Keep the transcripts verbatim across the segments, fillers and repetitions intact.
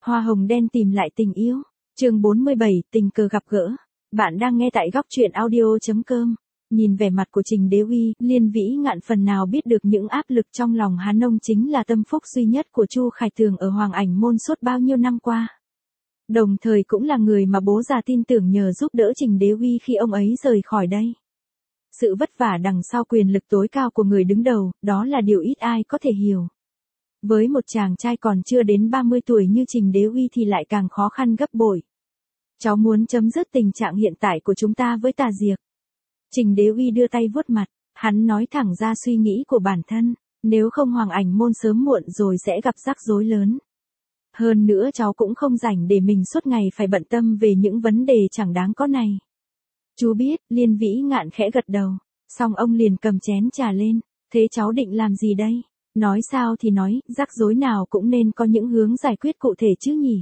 Hoa hồng đen tìm lại tình yêu. Chương bốn mươi bảy, tình cờ gặp gỡ. Bạn đang nghe tại góc truyện audio chấm com. Nhìn vẻ mặt của Trình Đế Uy, Liên Vĩ Ngạn phần nào biết được những áp lực trong lòng hắn. Ông chính là tâm phúc duy nhất của Chu Khải Tường ở Hoàng Ảnh Môn suốt bao nhiêu năm qua. Đồng thời cũng là người mà bố già tin tưởng nhờ giúp đỡ Trình Đế Uy khi ông ấy rời khỏi đây. Sự vất vả đằng sau quyền lực tối cao của người đứng đầu, đó là điều ít ai có thể hiểu. Với một chàng trai còn chưa đến ba mươi tuổi như Trình Đế Uy thì lại càng khó khăn gấp bội. Cháu muốn chấm dứt tình trạng hiện tại của chúng ta với Tà Diệp. Trình Đế Uy đưa tay vuốt mặt, hắn nói thẳng ra suy nghĩ của bản thân, nếu không Hoàng Ảnh Môn sớm muộn rồi sẽ gặp rắc rối lớn. Hơn nữa cháu cũng không rảnh để mình suốt ngày phải bận tâm về những vấn đề chẳng đáng có này. Chú biết, Liên Vĩ Ngạn khẽ gật đầu, xong ông liền cầm chén trà lên, thế cháu định làm gì đây? Nói sao thì nói, rắc rối nào cũng nên có những hướng giải quyết cụ thể chứ nhỉ?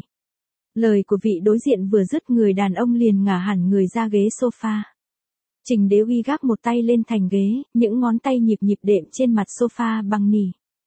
Lời của vị đối diện vừa dứt, người đàn ông liền ngả hẳn người ra ghế sofa. Trình Đế Uy gác một tay lên thành ghế, những ngón tay nhịp nhịp đệm trên mặt sofa bằng nỉ.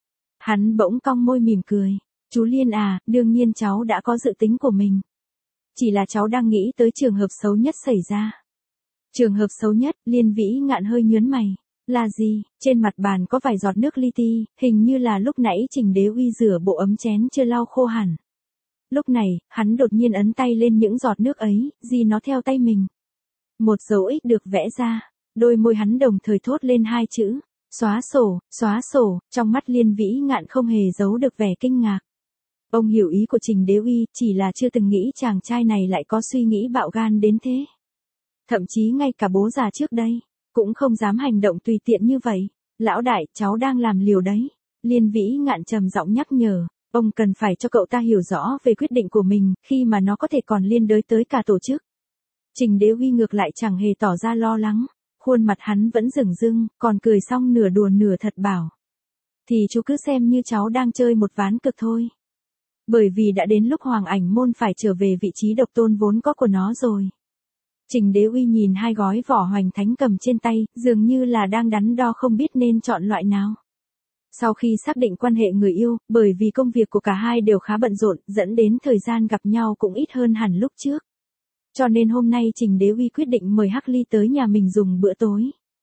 Hắn bỗng cong môi mỉm cười, chú Liên à, đương nhiên cháu đã có dự tính của mình. Chỉ là cháu đang nghĩ tới trường hợp xấu nhất xảy ra. Trường hợp xấu nhất, Liên Vĩ Ngạn hơi nhớn mày. Là gì? Trên mặt bàn có vài giọt nước li ti, hình như là lúc nãy Trình Đế Uy rửa bộ ấm chén chưa lau khô hẳn. Lúc này, hắn đột nhiên ấn tay lên những giọt nước ấy, gì nó theo tay mình. Một dấu X được vẽ ra, đôi môi hắn đồng thời thốt lên hai chữ, xóa sổ, xóa sổ, trong mắt Liên Vĩ Ngạn không hề giấu được vẻ kinh ngạc. Ông hiểu ý của Trình Đế Uy, chỉ là chưa từng nghĩ chàng trai này lại có suy nghĩ bạo gan đến thế. Thậm chí ngay cả bố già trước đây, cũng không dám hành động tùy tiện như vậy. Lão đại, cháu đang làm liều đấy. Liên Vĩ Ngạn trầm giọng nhắc nhở, ông cần phải cho cậu ta hiểu rõ về quyết định của mình, khi mà nó có thể còn liên đới tới cả tổ chức. Trình Đế Uy ngược lại chẳng hề tỏ ra lo lắng, khuôn mặt hắn vẫn rừng rưng, còn cười xong nửa đùa nửa thật bảo. Thì chú cứ xem như cháu đang chơi một ván cực thôi. Bởi vì đã đến lúc Hoàng Ảnh Môn phải trở về vị trí độc tôn vốn có của nó rồi. Trình Đế Uy nhìn hai gói vỏ hoành thánh cầm trên tay, dường như là đang đắn đo không biết nên chọn loại nào. Sau khi xác định quan hệ người yêu, bởi vì công việc của cả hai đều khá bận rộn, dẫn đến thời gian gặp nhau cũng ít hơn hẳn lúc trước. Cho nên hôm nay Trình Đế Uy quyết định mời Hắc Ly tới nhà mình dùng bữa tối.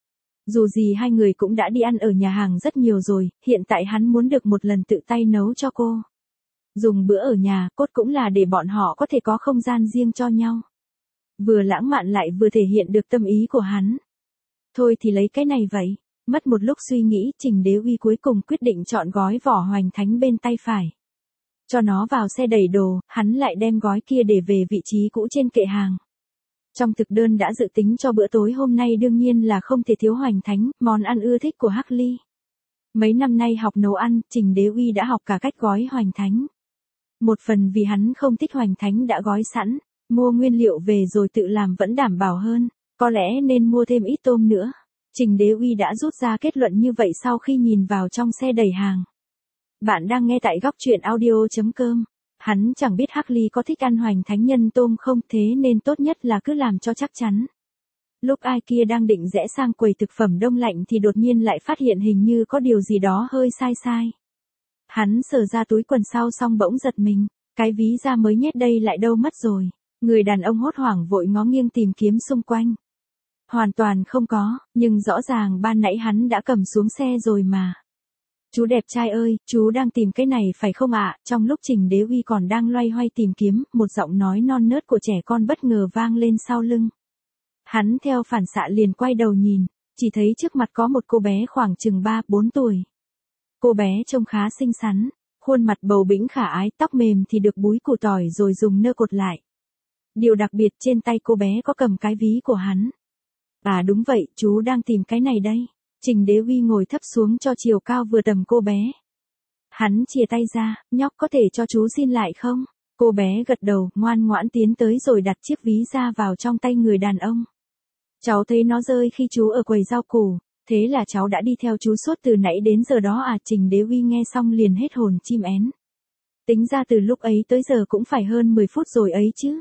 Dù gì hai người cũng đã đi ăn ở nhà hàng rất nhiều rồi, hiện tại hắn muốn được một lần tự tay nấu cho cô. Dùng bữa ở nhà, cốt cũng là để bọn họ có thể có không gian riêng cho nhau. Vừa lãng mạn lại vừa thể hiện được tâm ý của hắn. Thôi thì lấy cái này vậy. Mất một lúc suy nghĩ, Trình Đế Uy cuối cùng quyết định chọn gói vỏ hoành thánh bên tay phải. Cho nó vào xe đẩy đồ, hắn lại đem gói kia để về vị trí cũ trên kệ hàng. Trong thực đơn đã dự tính cho bữa tối hôm nay đương nhiên là không thể thiếu hoành thánh, món ăn ưa thích của Hắc Ly. Mấy năm nay học nấu ăn, Trình Đế Uy đã học cả cách gói hoành thánh. Một phần vì hắn không thích hoành thánh đã gói sẵn, mua nguyên liệu về rồi tự làm vẫn đảm bảo hơn, có lẽ nên mua thêm ít tôm nữa. Trình Đế Uy đã rút ra kết luận như vậy sau khi nhìn vào trong xe đẩy hàng. Bạn đang nghe tại góc truyện audio chấm com. Hắn chẳng biết Hắc Ly có thích ăn hoành thánh nhân tôm không, thế nên tốt nhất là cứ làm cho chắc chắn. Lúc ai kia đang định rẽ sang quầy thực phẩm đông lạnh thì đột nhiên lại phát hiện hình như có điều gì đó hơi sai sai. Hắn sờ ra túi quần sau xong bỗng giật mình, cái ví da mới nhét đây lại đâu mất rồi. Người đàn ông hốt hoảng vội ngó nghiêng tìm kiếm xung quanh. Hoàn toàn không có, nhưng rõ ràng ban nãy hắn đã cầm xuống xe rồi mà. Chú đẹp trai ơi, chú đang tìm cái này phải không ạ? Trong lúc Trình Đế Uy còn đang loay hoay tìm kiếm, một giọng nói non nớt của trẻ con bất ngờ vang lên sau lưng. Hắn theo phản xạ liền quay đầu nhìn, chỉ thấy trước mặt có một cô bé khoảng chừng ba bốn tuổi. Cô bé trông khá xinh xắn, khuôn mặt bầu bĩnh khả ái, tóc mềm thì được búi củ tỏi rồi dùng nơ cột lại. Điều đặc biệt trên tay cô bé có cầm cái ví của hắn. À đúng vậy, chú đang tìm cái này đây. Trình Đế Uy ngồi thấp xuống cho chiều cao vừa tầm cô bé. Hắn chìa tay ra, nhóc có thể cho chú xin lại không? Cô bé gật đầu, ngoan ngoãn tiến tới rồi đặt chiếc ví ra vào trong tay người đàn ông. Cháu thấy nó rơi khi chú ở quầy rau củ, thế là cháu đã đi theo chú suốt từ nãy đến giờ đó à? Trình Đế Uy nghe xong liền hết hồn chim én. Tính ra từ lúc ấy tới giờ cũng phải hơn mười phút rồi ấy chứ.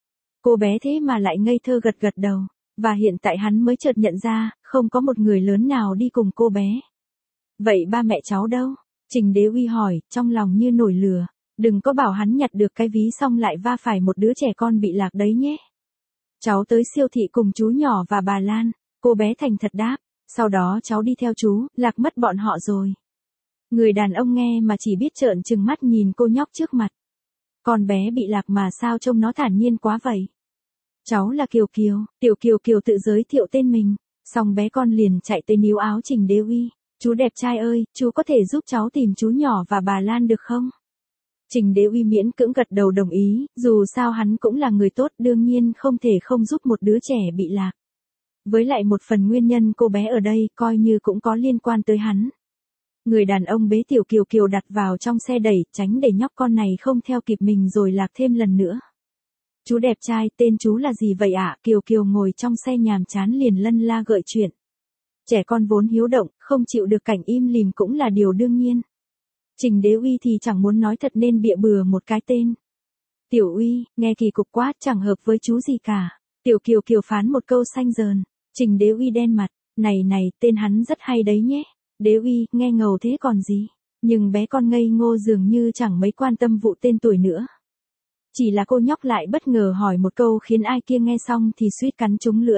Cô bé thế mà lại ngây thơ gật gật đầu. Và hiện tại hắn mới chợt nhận ra, không có một người lớn nào đi cùng cô bé. Vậy ba mẹ cháu đâu? Trình Đế Uy hỏi, trong lòng như nổi lửa. Đừng có bảo hắn nhặt được cái ví xong lại va phải một đứa trẻ con bị lạc đấy nhé. Cháu tới siêu thị cùng chú nhỏ và bà Lan, cô bé thành thật đáp, sau đó cháu đi theo chú, lạc mất bọn họ rồi. Người đàn ông nghe mà chỉ biết trợn trừng mắt nhìn cô nhóc trước mặt. Con bé bị lạc mà sao trông nó thản nhiên quá vậy? Cháu là Kiều Kiều, Tiểu Kiều Kiều tự giới thiệu tên mình, xong bé con liền chạy tới níu áo Trình Đế Uy, chú đẹp trai ơi, chú có thể giúp cháu tìm chú nhỏ và bà Lan được không? Trình Đế Uy miễn cưỡng gật đầu đồng ý, dù sao hắn cũng là người tốt đương nhiên không thể không giúp một đứa trẻ bị lạc. Với lại một phần nguyên nhân cô bé ở đây coi như cũng có liên quan tới hắn. Người đàn ông bế Tiểu Kiều Kiều đặt vào trong xe đẩy, tránh để nhóc con này không theo kịp mình rồi lạc thêm lần nữa. Chú đẹp trai, tên chú là gì vậy ạ? Kiều Kiều ngồi trong xe nhàm chán liền lân la gợi chuyện. Trẻ con vốn hiếu động, không chịu được cảnh im lìm cũng là điều đương nhiên. Trình Đế Uy thì chẳng muốn nói thật nên bịa bừa một cái tên. Tiểu Uy, nghe kỳ cục quá, chẳng hợp với chú gì cả. Tiểu Kiều Kiều phán một câu xanh dờn. Trình Đế Uy đen mặt, này này, tên hắn rất hay đấy nhé. Đế Uy, nghe ngầu thế còn gì. Nhưng bé con ngây ngô dường như chẳng mấy quan tâm vụ tên tuổi nữa. Chỉ là cô nhóc lại bất ngờ hỏi một câu khiến ai kia nghe xong thì suýt cắn trúng lưỡi.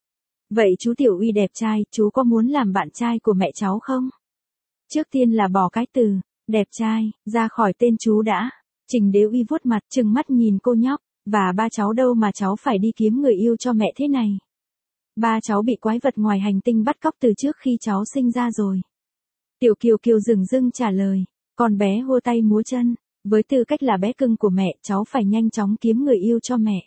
Vậy chú Tiểu Uy đẹp trai, chú có muốn làm bạn trai của mẹ cháu không? Trước tiên là bỏ cái từ, đẹp trai, ra khỏi tên chú đã. Trình Đế Uy vuốt mặt trừng mắt nhìn cô nhóc, và ba cháu đâu mà cháu phải đi kiếm người yêu cho mẹ thế này. Ba cháu bị quái vật ngoài hành tinh bắt cóc từ trước khi cháu sinh ra rồi. Tiểu Kiều Kiều dửng dưng trả lời, con bé hô tay múa chân, với tư cách là bé cưng của mẹ cháu phải nhanh chóng kiếm người yêu cho mẹ.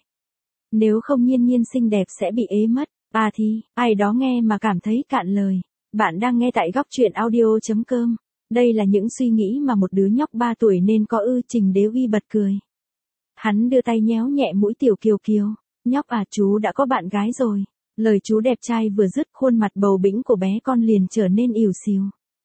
Nếu không Nhiên Nhiên xinh đẹp sẽ bị ế mất. À thì, ai đó nghe mà cảm thấy cạn lời. Bạn đang nghe tại góc truyện audio chấm com. Đây là những suy nghĩ mà một đứa nhóc ba tuổi nên có ư. Trình Đế Uy bật cười. Hắn đưa tay nhéo nhẹ mũi Tiểu Kiều Kiều. Nhóc à, chú đã có bạn gái rồi. Lời chú đẹp trai vừa dứt, khuôn mặt bầu bĩnh của bé con liền trở nên ỉu xìu.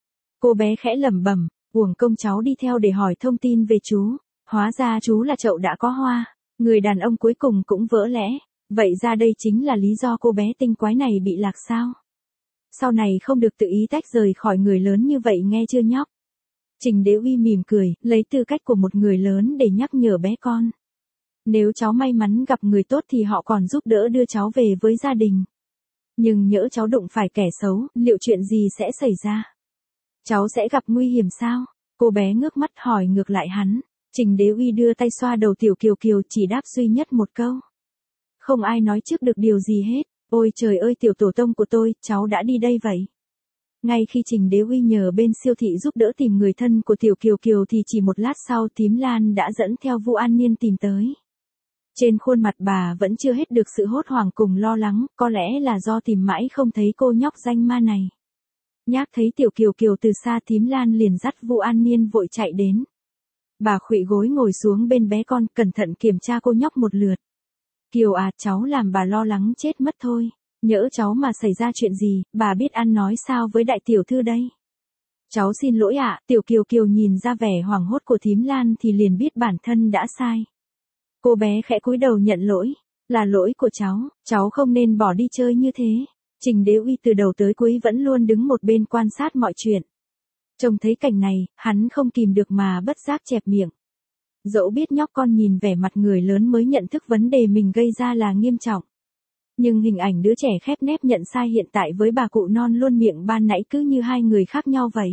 Cô bé khẽ lẩm bẩm, uổng công cháu đi theo để hỏi thông tin về chú. Hóa ra chú là chậu đã có hoa. Người đàn ông cuối cùng cũng vỡ lẽ. Vậy ra đây chính là lý do cô bé tinh quái này bị lạc sao? Sau này không được tự ý tách rời khỏi người lớn như vậy nghe chưa nhóc? Trình Đế Uy mỉm cười, lấy tư cách của một người lớn để nhắc nhở bé con. Nếu cháu may mắn gặp người tốt thì họ còn giúp đỡ đưa cháu về với gia đình. Nhưng nhỡ cháu đụng phải kẻ xấu, liệu chuyện gì sẽ xảy ra? Cháu sẽ gặp nguy hiểm sao? Cô bé ngước mắt hỏi ngược lại hắn. Trình Đế Uy đưa tay xoa đầu Tiểu Kiều Kiều chỉ đáp duy nhất một câu. Không ai nói trước được điều gì hết. Ôi trời ơi tiểu tổ tông của tôi, cháu đã đi đây vậy. Ngay khi Trình Đế Uy nhờ bên siêu thị giúp đỡ tìm người thân của Tiểu Kiều Kiều thì chỉ một lát sau Thím Lan đã dẫn theo Vu An Niên tìm tới. Trên khuôn mặt bà vẫn chưa hết được sự hốt hoảng cùng lo lắng, có lẽ là do tìm mãi không thấy cô nhóc danh ma này. Nhác thấy Tiểu Kiều Kiều từ xa Thím Lan liền dắt Vu An Niên vội chạy đến. Bà khuỵu gối ngồi xuống bên bé con cẩn thận kiểm tra cô nhóc một lượt. Kiều à, cháu làm bà lo lắng chết mất thôi. Nhỡ cháu mà xảy ra chuyện gì, bà biết ăn nói sao với đại tiểu thư đây. Cháu xin lỗi ạ. Tiểu Kiều Kiều nhìn ra vẻ hoảng hốt của Thím Lan thì liền biết bản thân đã sai. Cô bé khẽ cúi đầu nhận lỗi. Là lỗi của cháu, cháu không nên bỏ đi chơi như thế. Trình Đế Uy từ đầu tới cuối vẫn luôn đứng một bên quan sát mọi chuyện. Trông thấy cảnh này, hắn không kìm được mà bất giác chẹp miệng. Dẫu biết nhóc con nhìn vẻ mặt người lớn mới nhận thức vấn đề mình gây ra là nghiêm trọng. Nhưng hình ảnh đứa trẻ khép nép nhận sai hiện tại với bà cụ non luôn miệng ban nãy cứ như hai người khác nhau vậy.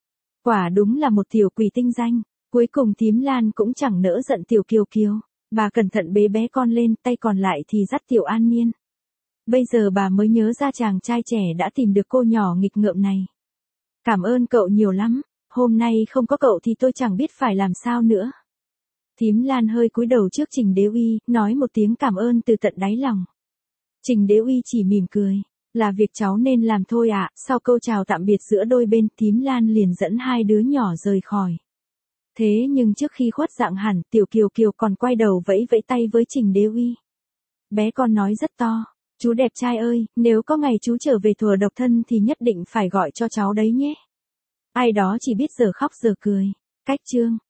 Quả đúng là một tiểu quỷ tinh danh. Cuối cùng Thím Lan cũng chẳng nỡ giận Tiểu Kiều Kiều. Bà cẩn thận bế bé con lên, tay còn lại thì dắt Tiểu An Niên. Bây giờ bà mới nhớ ra chàng trai trẻ đã tìm được cô nhỏ nghịch ngợm này. Cảm ơn cậu nhiều lắm, hôm nay không có cậu thì tôi chẳng biết phải làm sao nữa. Thím Lan hơi cúi đầu trước Trình Đế Uy, nói một tiếng cảm ơn từ tận đáy lòng. Trình Đế Uy chỉ mỉm cười, là việc cháu nên làm thôi ạ. Sau câu chào tạm biệt giữa đôi bên, Thím Lan liền dẫn hai đứa nhỏ rời khỏi. Thế nhưng trước khi khuất dạng hẳn, Tiểu Kiều Kiều còn quay đầu vẫy vẫy tay với Trình Đế Uy. Bé con nói rất to, chú đẹp trai ơi, nếu có ngày chú trở về thuở độc thân thì nhất định phải gọi cho cháu đấy nhé. Ai đó chỉ biết giờ khóc giờ cười. Cách chương